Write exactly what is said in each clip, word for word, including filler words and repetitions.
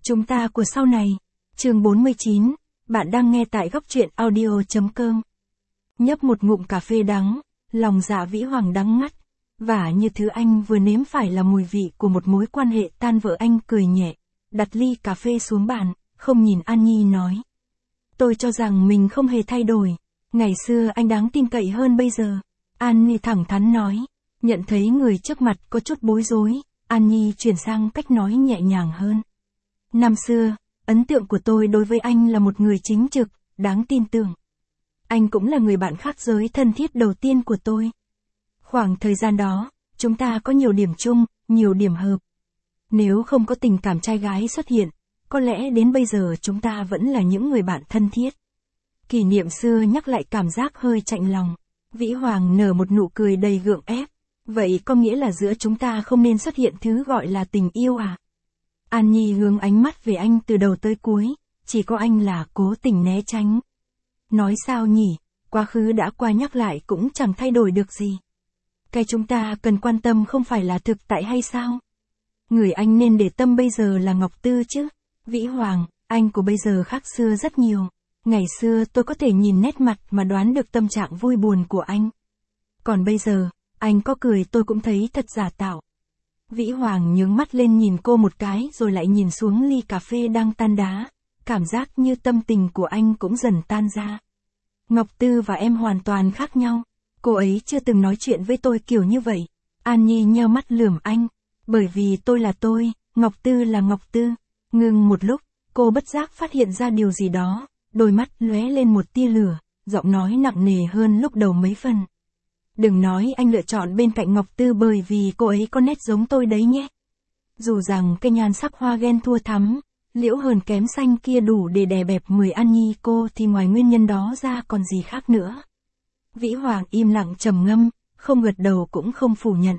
Chúng ta của sau này. Chương bốn mươi chín, bạn đang nghe tại góc truyện audio.com. Nhấp một ngụm cà phê đắng, lòng dạ Vĩ Hoàng đắng ngắt, và như thứ anh vừa nếm phải là mùi vị của một mối quan hệ tan vỡ. Anh cười nhẹ, đặt ly cà phê xuống bàn, không nhìn An Nhi nói. Tôi cho rằng mình không hề thay đổi, ngày xưa anh đáng tin cậy hơn bây giờ. An Nhi thẳng thắn nói, nhận thấy người trước mặt có chút bối rối, An Nhi chuyển sang cách nói nhẹ nhàng hơn. Năm xưa, ấn tượng của tôi đối với anh là một người chính trực, đáng tin tưởng. Anh cũng là người bạn khác giới thân thiết đầu tiên của tôi. Khoảng thời gian đó, chúng ta có nhiều điểm chung, nhiều điểm hợp. Nếu không có tình cảm trai gái xuất hiện, có lẽ đến bây giờ chúng ta vẫn là những người bạn thân thiết. Kỷ niệm xưa nhắc lại cảm giác hơi chạnh lòng. Vĩ Hoàng nở một nụ cười đầy gượng ép. Vậy có nghĩa là giữa chúng ta không nên xuất hiện thứ gọi là tình yêu à? An Nhi hướng ánh mắt về anh từ đầu tới cuối, chỉ có anh là cố tình né tránh. Nói sao nhỉ, quá khứ đã qua nhắc lại cũng chẳng thay đổi được gì. Cái chúng ta cần quan tâm không phải là thực tại hay sao? Người anh nên để tâm bây giờ là Ngọc Tư chứ. Vĩ Hoàng, anh của bây giờ khác xưa rất nhiều. Ngày xưa tôi có thể nhìn nét mặt mà đoán được tâm trạng vui buồn của anh. Còn bây giờ, anh có cười tôi cũng thấy thật giả tạo. Vĩ Hoàng nhướng mắt lên nhìn cô một cái rồi lại nhìn xuống ly cà phê đang tan đá. Cảm giác như tâm tình của anh cũng dần tan ra. Ngọc Tư và em hoàn toàn khác nhau. Cô ấy chưa từng nói chuyện với tôi kiểu như vậy. An Nhi nheo mắt lườm anh. Bởi vì tôi là tôi, Ngọc Tư là Ngọc Tư. Ngừng một lúc, cô bất giác phát hiện ra điều gì đó. Đôi mắt lóe lên một tia lửa, giọng nói nặng nề hơn lúc đầu mấy phần. Đừng nói anh lựa chọn bên cạnh Ngọc Tư bởi vì cô ấy có nét giống tôi đấy nhé. Dù rằng cái nhan sắc hoa ghen thua thắm, liễu hờn kém xanh kia đủ để đè bẹp mười An Nhi cô thì ngoài nguyên nhân đó ra còn gì khác nữa. Vĩ Hoàng im lặng trầm ngâm, không gật đầu cũng không phủ nhận.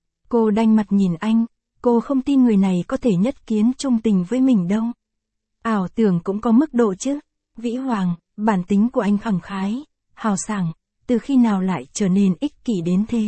Cô đanh mặt nhìn anh, cô không tin người này có thể nhất kiến trung tình với mình đâu. Ảo tưởng cũng có mức độ chứ. Vĩ Hoàng, bản tính của anh khẳng khái, hào sảng, từ khi nào lại trở nên ích kỷ đến thế?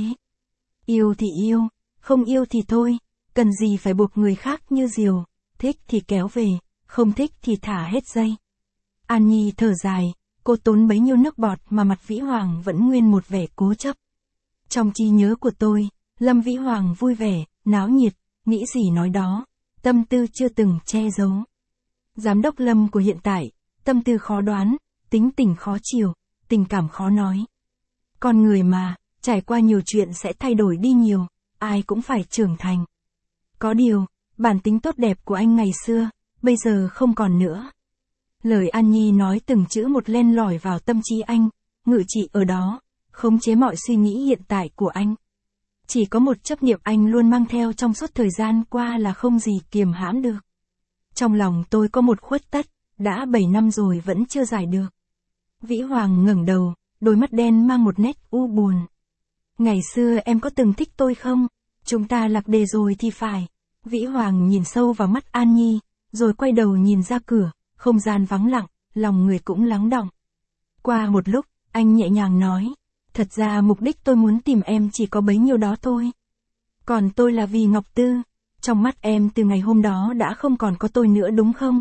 Yêu thì yêu, không yêu thì thôi, cần gì phải buộc người khác như diều, thích thì kéo về, không thích thì thả hết dây. An Nhi thở dài, cô tốn bấy nhiêu nước bọt mà mặt Vĩ Hoàng vẫn nguyên một vẻ cố chấp. Trong trí nhớ của tôi, Lâm Vĩ Hoàng vui vẻ, náo nhiệt, nghĩ gì nói đó, tâm tư chưa từng che giấu. Giám đốc Lâm của hiện tại, tâm tư khó đoán, tính tình khó chiều, tình cảm khó nói. Con người mà, trải qua nhiều chuyện sẽ thay đổi đi nhiều, ai cũng phải trưởng thành. Có điều, bản tính tốt đẹp của anh ngày xưa, bây giờ không còn nữa. Lời An Nhi nói từng chữ một len lỏi vào tâm trí anh, ngự trị ở đó, khống chế mọi suy nghĩ hiện tại của anh. Chỉ có một chấp niệm anh luôn mang theo trong suốt thời gian qua là không gì kiềm hãm được. Trong lòng tôi có một khuất tất, đã bảy năm rồi vẫn chưa giải được. Vĩ Hoàng ngẩng đầu, đôi mắt đen mang một nét u buồn. Ngày xưa em có từng thích tôi không? Chúng ta lạc đề rồi thì phải. Vĩ Hoàng nhìn sâu vào mắt An Nhi, rồi quay đầu nhìn ra cửa, không gian vắng lặng, lòng người cũng lắng đọng. Qua một lúc, anh nhẹ nhàng nói, thật ra mục đích tôi muốn tìm em chỉ có bấy nhiêu đó thôi. Còn tôi là vì Ngọc Tư, trong mắt em từ ngày hôm đó đã không còn có tôi nữa đúng không?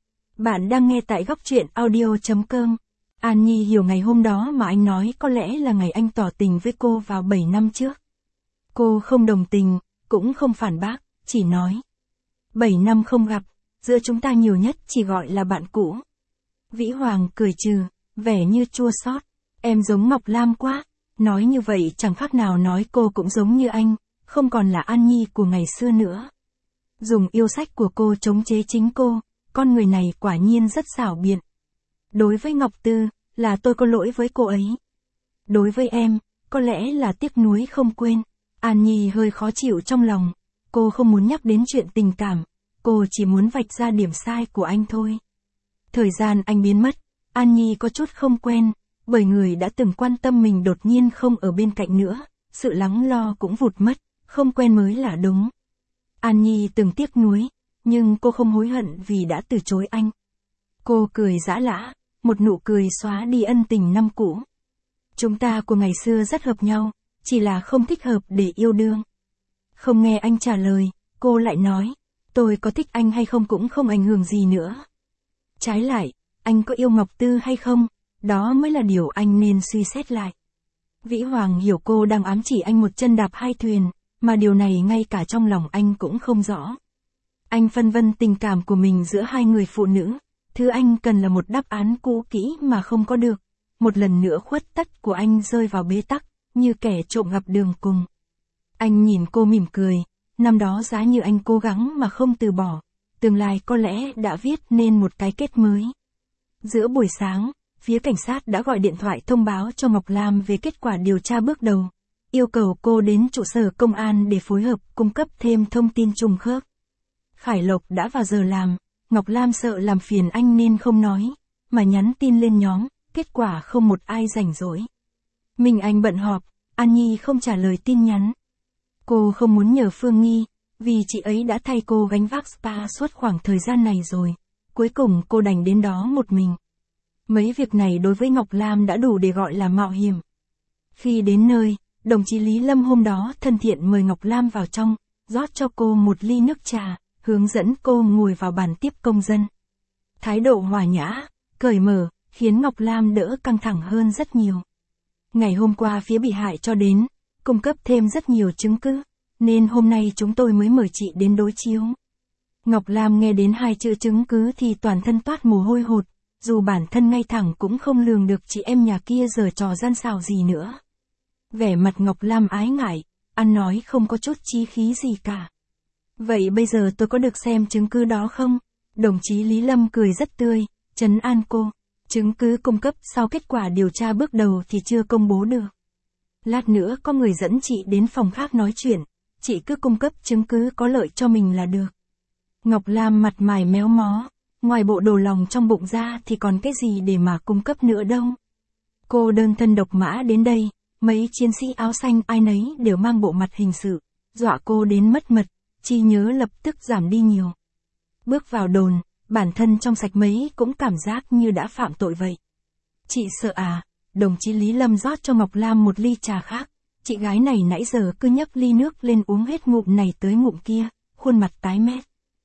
Bạn đang nghe tại góc truyện audio.com. An Nhi hiểu ngày hôm đó mà anh nói có lẽ là ngày anh tỏ tình với cô vào bảy năm trước. Cô không đồng tình, cũng không phản bác, chỉ nói. bảy năm không gặp, giữa chúng ta nhiều nhất chỉ gọi là bạn cũ. Vĩ Hoàng cười trừ, vẻ như chua xót. Em giống Ngọc Lam quá. Nói như vậy chẳng khác nào nói cô cũng giống như anh, không còn là An Nhi của ngày xưa nữa. Dùng yêu sách của cô chống chế chính cô, con người này quả nhiên rất xảo biện. Đối với Ngọc Tư, là tôi có lỗi với cô ấy. Đối với em, có lẽ là tiếc nuối không quên. An Nhi hơi khó chịu trong lòng, cô không muốn nhắc đến chuyện tình cảm, cô chỉ muốn vạch ra điểm sai của anh thôi. Thời gian anh biến mất, An Nhi có chút không quen, bởi người đã từng quan tâm mình đột nhiên không ở bên cạnh nữa, sự lắng lo cũng vụt mất, không quen mới là đúng. An Nhi từng tiếc nuối, nhưng cô không hối hận vì đã từ chối anh. Cô cười giã lã, một nụ cười xóa đi ân tình năm cũ. Chúng ta của ngày xưa rất hợp nhau, chỉ là không thích hợp để yêu đương. Không nghe anh trả lời, cô lại nói, Tôi có thích anh hay không cũng không ảnh hưởng gì nữa. Trái lại, anh có yêu Ngọc Tư hay không, đó mới là điều anh nên suy xét lại. Vĩ Hoàng hiểu cô đang ám chỉ anh một chân đạp hai thuyền, mà điều này ngay cả trong lòng anh cũng không rõ. Anh phân vân tình cảm của mình giữa hai người phụ nữ, thứ anh cần là một đáp án cũ kỹ mà không có được. Một lần nữa khuất tất của anh rơi vào bế tắc, như kẻ trộm gặp đường cùng. Anh nhìn cô mỉm cười, năm đó giá như anh cố gắng mà không từ bỏ, tương lai có lẽ đã viết nên một cái kết mới. Giữa buổi sáng, phía cảnh sát đã gọi điện thoại thông báo cho Ngọc Lam về kết quả điều tra bước đầu, yêu cầu cô đến trụ sở công an để phối hợp cung cấp thêm thông tin trùng khớp. Khải Lộc đã vào giờ làm, Ngọc Lam sợ làm phiền anh nên không nói, mà nhắn tin lên nhóm, kết quả không một ai rảnh rỗi. Mình anh bận họp, An Nhi không trả lời tin nhắn. Cô không muốn nhờ Phương Nghi, vì chị ấy đã thay cô gánh vác spa suốt khoảng thời gian này rồi, cuối cùng cô đành đến đó một mình. Mấy việc này đối với Ngọc Lam đã đủ để gọi là mạo hiểm. Khi đến nơi, đồng chí Lý Lâm hôm đó thân thiện mời Ngọc Lam vào trong, rót cho cô một ly nước trà, hướng dẫn cô ngồi vào bàn tiếp công dân. Thái độ hòa nhã, cởi mở, khiến Ngọc Lam đỡ căng thẳng hơn rất nhiều. Ngày hôm qua phía bị hại cho đến, cung cấp thêm rất nhiều chứng cứ, nên hôm nay chúng tôi mới mời chị đến đối chiếu. Ngọc Lam nghe đến hai chữ chứng cứ thì toàn thân toát mồ hôi hột, dù bản thân ngay thẳng cũng không lường được chị em nhà kia giở trò gian xảo gì nữa. Vẻ mặt Ngọc Lam ái ngại, ăn nói không có chút chí khí gì cả. Vậy bây giờ tôi có được xem chứng cứ đó không? Đồng chí Lý Lâm cười rất tươi, trấn an cô. Chứng cứ cung cấp sau kết quả điều tra bước đầu thì chưa công bố được. Lát nữa có người dẫn chị đến phòng khác nói chuyện, chị cứ cung cấp chứng cứ có lợi cho mình là được. Ngọc Lam mặt mày méo mó, ngoài bộ đồ lòng trong bụng ra thì còn cái gì để mà cung cấp nữa đâu. Cô đơn thân độc mã đến đây, mấy chiến sĩ áo xanh ai nấy đều mang bộ mặt hình sự, dọa cô đến mất mật, trí nhớ lập tức giảm đi nhiều. Bước vào đồn, bản thân trong sạch mấy cũng cảm giác như đã phạm tội vậy. Chị sợ à? Đồng chí Lý Lâm rót cho Ngọc Lam một ly trà khác, chị gái này nãy giờ cứ nhấc ly nước lên uống hết ngụm này tới ngụm kia, khuôn mặt tái mét.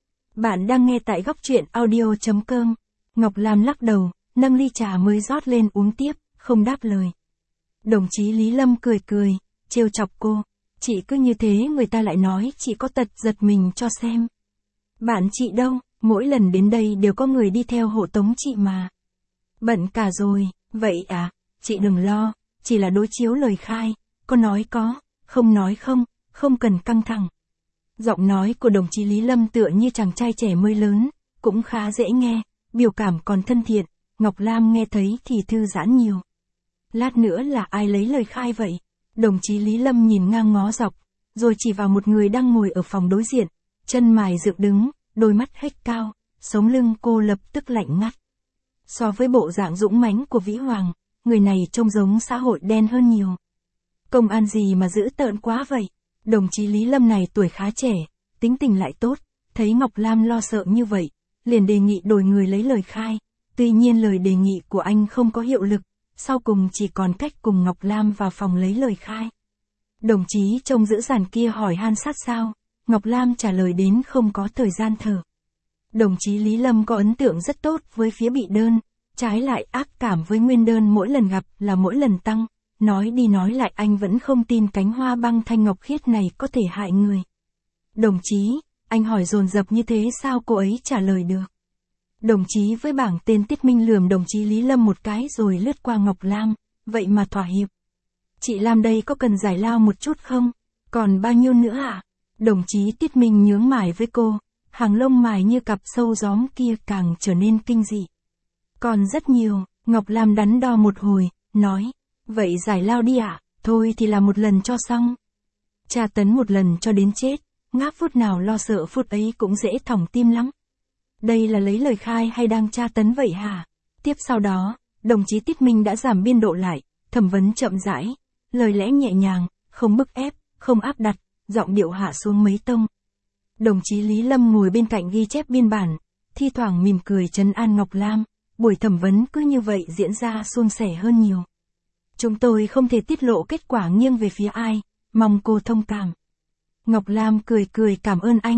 Bạn đang nghe tại góc truyện audio chấm com. Ngọc Lam lắc đầu, nâng ly trà mới rót lên uống tiếp, không đáp lời. Đồng chí Lý Lâm cười cười, trêu chọc cô, chị cứ như thế người ta lại nói chị có tật giật mình cho xem. Bạn chị đâu, mỗi lần đến đây đều có người đi theo hộ tống chị mà. Bận cả rồi, vậy à, chị đừng lo, chỉ là đối chiếu lời khai, có nói có, không nói không, không cần căng thẳng. Giọng nói của đồng chí Lý Lâm tựa như chàng trai trẻ mới lớn, cũng khá dễ nghe, biểu cảm còn thân thiện, Ngọc Lam nghe thấy thì thư giãn nhiều. Lát nữa là ai lấy lời khai vậy? Đồng chí Lý Lâm nhìn ngang ngó dọc, rồi chỉ vào một người đang ngồi ở phòng đối diện, chân mày dựng đứng, đôi mắt hếch cao, sống lưng cô lập tức lạnh ngắt. So với bộ dạng dũng mãnh của Vĩ Hoàng, người này trông giống xã hội đen hơn nhiều. Công an gì mà dữ tợn quá vậy? Đồng chí Lý Lâm này tuổi khá trẻ, tính tình lại tốt, thấy Ngọc Lam lo sợ như vậy, liền đề nghị đổi người lấy lời khai. Tuy nhiên lời đề nghị của anh không có hiệu lực, sau cùng chỉ còn cách cùng Ngọc Lam vào phòng lấy lời khai. Đồng chí trông dữ dằn kia hỏi han sát sao, Ngọc Lam trả lời đến không có thời gian thở. Đồng chí Lý Lâm có ấn tượng rất tốt với phía bị đơn, trái lại ác cảm với nguyên đơn mỗi lần gặp là mỗi lần tăng, nói đi nói lại anh vẫn không tin cánh hoa băng thanh ngọc khiết này có thể hại người. Đồng chí, anh hỏi dồn dập như thế sao cô ấy trả lời được? Đồng chí với bảng tên Tiết Minh lườm đồng chí Lý Lâm một cái rồi lướt qua Ngọc Lam, vậy mà thỏa hiệp. Chị Lam đây có cần giải lao một chút không? Còn bao nhiêu nữa ạ? À? Đồng chí Tiết Minh nhướng mày với cô, hàng lông mày như cặp sâu gióm kia càng trở nên kinh dị. Còn rất nhiều, Ngọc Lam đắn đo một hồi, nói, vậy giải lao đi ạ, à? Thôi thì làm một lần cho xong. Tra tấn một lần cho đến chết, ngáp phút nào lo sợ phút ấy cũng dễ thòng tim lắm. Đây là lấy lời khai hay đang tra tấn vậy hả? Tiếp sau đó, đồng chí Tiết Minh đã giảm biên độ lại, thẩm vấn chậm rãi, lời lẽ nhẹ nhàng, không bức ép, không áp đặt, giọng điệu hạ xuống mấy tông. Đồng chí Lý Lâm ngồi bên cạnh ghi chép biên bản, thi thoảng mỉm cười trấn an Ngọc Lam, buổi thẩm vấn cứ như vậy diễn ra suôn sẻ hơn nhiều. Chúng tôi không thể tiết lộ kết quả nghiêng về phía ai, mong cô thông cảm. Ngọc Lam cười cười cảm ơn anh,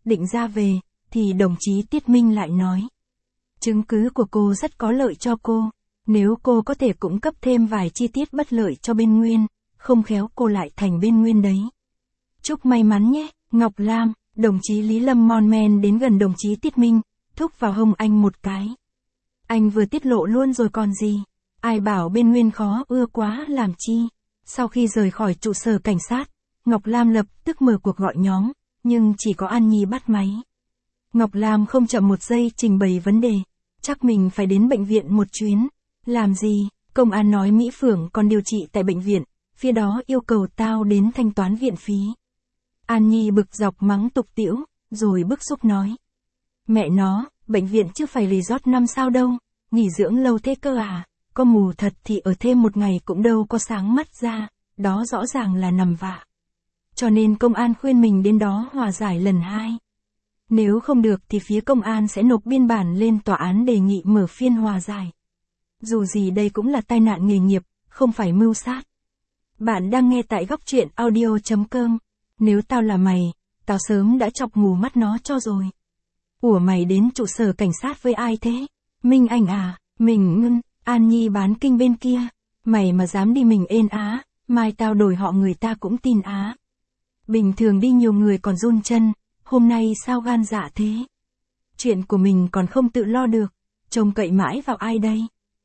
định ra về, thì đồng chí Tiết Minh lại nói. Chứng cứ của cô rất có lợi cho cô, nếu cô có thể cung cấp thêm vài chi tiết bất lợi cho bên Nguyên, không khéo cô lại thành bên Nguyên đấy. Chúc may mắn nhé, Ngọc Lam. Đồng chí Lý Lâm mon men đến gần đồng chí Tiết Minh, thúc vào hông anh một cái. Anh vừa tiết lộ luôn rồi còn gì, ai bảo bên Nguyên khó ưa quá làm chi. Sau khi rời khỏi trụ sở cảnh sát, Ngọc Lam lập tức mở cuộc gọi nhóm, nhưng chỉ có An Nhi bắt máy. Ngọc Lam không chậm một giây trình bày vấn đề, chắc mình phải đến bệnh viện một chuyến. Làm gì, công an nói Mỹ Phượng còn điều trị tại bệnh viện, phía đó yêu cầu tao đến thanh toán viện phí. An Nhi bực dọc mắng tục tĩu, rồi bức xúc nói. Mẹ nó, bệnh viện chứ phải resort năm sao đâu, nghỉ dưỡng lâu thế cơ à, có mù thật thì ở thêm một ngày cũng đâu có sáng mắt ra, đó rõ ràng là nằm vạ. Cho nên công an khuyên mình đến đó hòa giải lần hai. Nếu không được thì phía công an sẽ nộp biên bản lên tòa án đề nghị mở phiên hòa giải. Dù gì đây cũng là tai nạn nghề nghiệp, không phải mưu sát. Bạn đang nghe tại góc truyện audio chấm com. Nếu tao là mày, tao sớm đã chọc mù mắt nó cho rồi. Ủa mày đến trụ sở cảnh sát với ai thế? Minh Anh à, mình ngưng, An Nhi bán kinh bên kia. Mày mà dám đi mình ên á, mai tao đổi họ người ta cũng tin á. Bình thường đi nhiều người còn run chân, hôm nay sao gan dạ thế? Chuyện của mình còn không tự lo được, trông cậy mãi vào ai đây?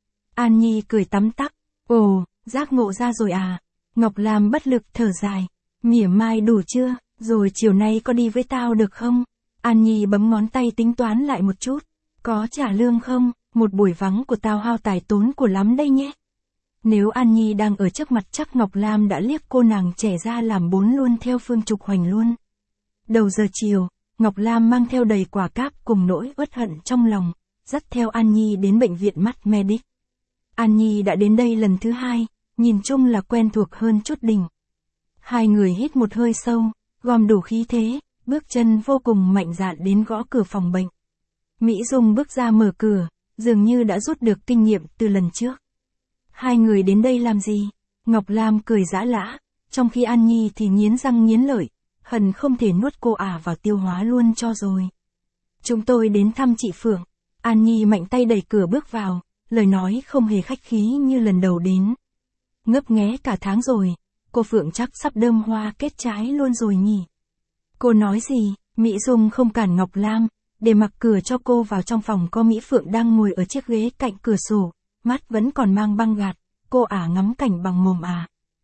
An Nhi cười tắm tắc, ồ, giác ngộ ra rồi à? Ngọc Lam bất lực thở dài, mỉa mai đủ chưa, rồi chiều nay có đi với tao được không? An Nhi bấm ngón tay tính toán lại một chút, có trả lương không? Một buổi vắng của tao hao tài tốn của lắm đây nhé. Nếu An Nhi đang ở trước mặt chắc Ngọc Lam đã liếc cô nàng trẻ ra làm bốn luôn theo Phương Trục Hoành luôn. Đầu giờ chiều, Ngọc Lam mang theo đầy quả cáp cùng nỗi uất hận trong lòng, dắt theo An Nhi đến bệnh viện mắt Medic. An Nhi đã đến đây lần thứ hai, nhìn chung là quen thuộc hơn chút đỉnh. Hai người hít một hơi sâu, gom đủ khí thế, bước chân vô cùng mạnh dạn đến gõ cửa phòng bệnh. Mỹ Dung bước ra mở cửa, dường như đã rút được kinh nghiệm từ lần trước. Hai người đến đây làm gì? Ngọc Lam cười giã lã, trong khi An Nhi thì nghiến răng nghiến lợi, hận không thể nuốt cô ả vào tiêu hóa luôn cho rồi. Chúng tôi đến thăm chị Phượng. An Nhi mạnh tay đẩy cửa bước vào, lời nói không hề khách khí như lần đầu đến. Ngấp nghé cả tháng rồi, cô Phượng chắc sắp đơm hoa kết trái luôn rồi nhỉ? Cô nói gì? Mỹ Dung không cản Ngọc Lam, để mặc cửa cho cô vào trong phòng có Mỹ Phượng đang ngồi ở chiếc ghế cạnh cửa sổ, mắt vẫn còn mang băng gạt, cô ả ngắm cảnh bằng mồm à.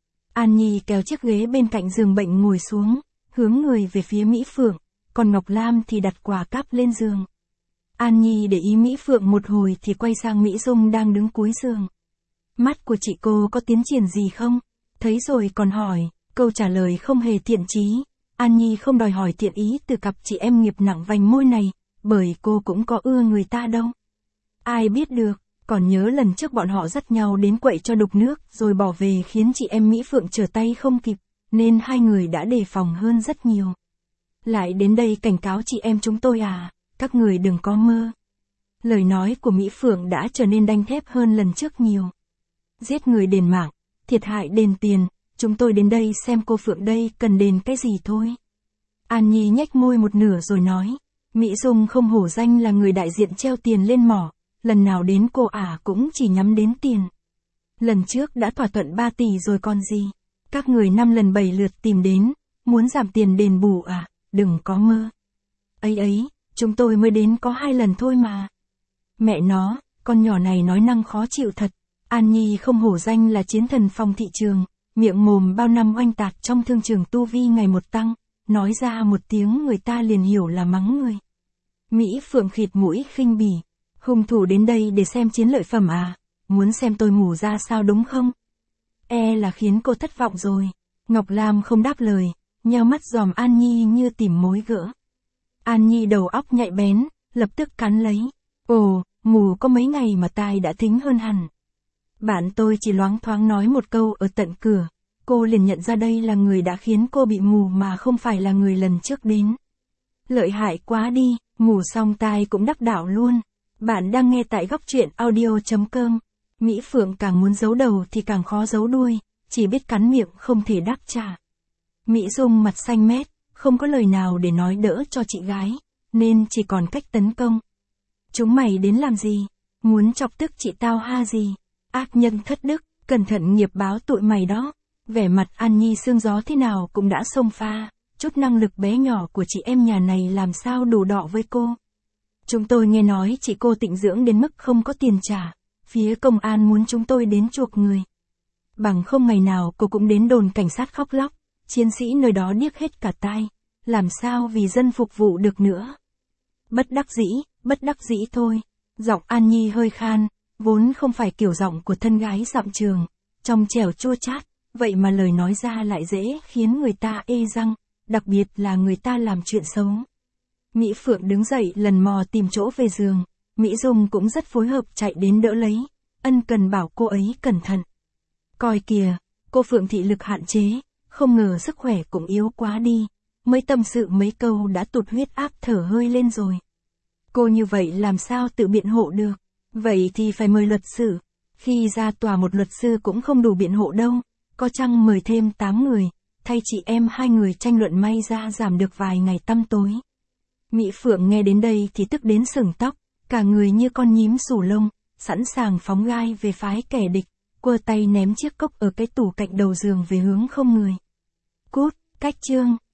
An Nhi kéo chiếc ghế bên cạnh giường bệnh ngồi xuống, hướng người về phía Mỹ Phượng, còn Ngọc Lam thì đặt quả cáp lên giường. An Nhi để ý Mỹ Phượng một hồi thì quay sang Mỹ Dung đang đứng cuối giường. Mắt của chị cô có tiến triển gì không? Thấy rồi còn hỏi, câu trả lời không hề thiện chí. An Nhi không đòi hỏi thiện ý từ cặp chị em nghiệp nặng vành môi này, bởi cô cũng có ưa người ta đâu. Ai biết được, còn nhớ lần trước bọn họ dắt nhau đến quậy cho đục nước rồi bỏ về khiến chị em Mỹ Phượng trở tay không kịp, nên hai người đã đề phòng hơn rất nhiều. Lại đến đây cảnh cáo chị em chúng tôi à, các người đừng có mơ. Lời nói của Mỹ Phượng đã trở nên đanh thép hơn lần trước nhiều. Giết người đền mạng, thiệt hại đền tiền, chúng tôi đến đây xem cô Phượng đây cần đền cái gì thôi. An Nhi nhếch môi một nửa rồi nói, Mỹ Dung không hổ danh là người đại diện treo tiền lên mỏ, lần nào đến cô ả cũng chỉ nhắm đến tiền. Lần trước đã thỏa thuận ba tỷ rồi còn gì, các người năm lần bảy lượt tìm đến, muốn giảm tiền đền bù à, đừng có mơ. Ấy ấy, chúng tôi mới đến có hai lần thôi mà. Mẹ nó, con nhỏ này nói năng khó chịu thật. An Nhi không hổ danh là chiến thần phòng thị trường, miệng mồm bao năm oanh tạc trong thương trường tu vi ngày một tăng, nói ra một tiếng người ta liền hiểu là mắng người. Mỹ Phượng khịt mũi khinh bỉ, hung thủ đến đây để xem chiến lợi phẩm à, muốn xem tôi mù ra sao đúng không? E là khiến cô thất vọng rồi. Ngọc Lam không đáp lời, nheo mắt dòm An Nhi như tìm mối gỡ. An Nhi đầu óc nhạy bén, lập tức cắn lấy. Ồ, mù có mấy ngày mà tai đã thính hơn hẳn. Bạn tôi chỉ loáng thoáng nói một câu ở tận cửa, cô liền nhận ra đây là người đã khiến cô bị mù mà không phải là người lần trước đến. Lợi hại quá đi, mù xong tai cũng đắc đạo luôn. Bạn đang nghe tại góc truyện audio chấm com. Mỹ Phượng càng muốn giấu đầu thì càng khó giấu đuôi, chỉ biết cắn miệng không thể đáp trả. Mỹ Dung mặt xanh mét, không có lời nào để nói đỡ cho chị gái, nên chỉ còn cách tấn công. Chúng mày đến làm gì? Muốn chọc tức chị tao ha gì? Ác nhân thất đức, cẩn thận nghiệp báo tụi mày đó. Vẻ mặt An Nhi sương gió thế nào cũng đã xông pha, chút năng lực bé nhỏ của chị em nhà này làm sao đủ đọ với cô. Chúng tôi nghe nói chị cô tịnh dưỡng đến mức không có tiền trả, phía công an muốn chúng tôi đến chuộc người. Bằng không ngày nào cô cũng đến đồn cảnh sát khóc lóc, chiến sĩ nơi đó điếc hết cả tai, làm sao vì dân phục vụ được nữa. Bất đắc dĩ, bất đắc dĩ thôi. Giọng An Nhi hơi khan, vốn không phải kiểu giọng của thân gái dặm trường, trong trẻo chua chát, vậy mà lời nói ra lại dễ khiến người ta ê răng, đặc biệt là người ta làm chuyện xấu. Mỹ Phượng đứng dậy lần mò tìm chỗ về giường, Mỹ Dung cũng rất phối hợp chạy đến đỡ lấy, ân cần bảo cô ấy cẩn thận. Coi kìa, cô Phượng thị lực hạn chế, không ngờ sức khỏe cũng yếu quá đi, mới tâm sự mấy câu đã tụt huyết áp thở hơi lên rồi. Cô như vậy làm sao tự biện hộ được, vậy thì phải mời luật sư, khi ra tòa một luật sư cũng không đủ biện hộ đâu, có chăng mời thêm tám người, thay chị em hai người tranh luận may ra giảm được vài ngày tăm tối. Mỹ Phượng nghe đến đây thì tức đến sừng tóc, cả người như con nhím sù lông, sẵn sàng phóng gai về phái kẻ địch, quơ tay ném chiếc cốc ở cái tủ cạnh đầu giường về hướng không người. Cút, cách chương.